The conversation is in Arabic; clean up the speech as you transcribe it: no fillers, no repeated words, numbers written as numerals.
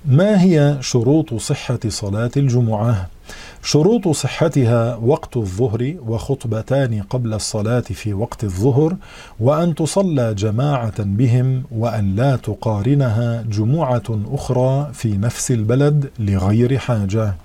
ما هي شروط صحة صلاة الجمعة؟ شروط صحتها وقت الظهر وخطبتان قبل الصلاة في وقت الظهر، وأن تصلى جماعة بهم، وأن لا تقارنها جمعة أخرى في نفس البلد لغير حاجة.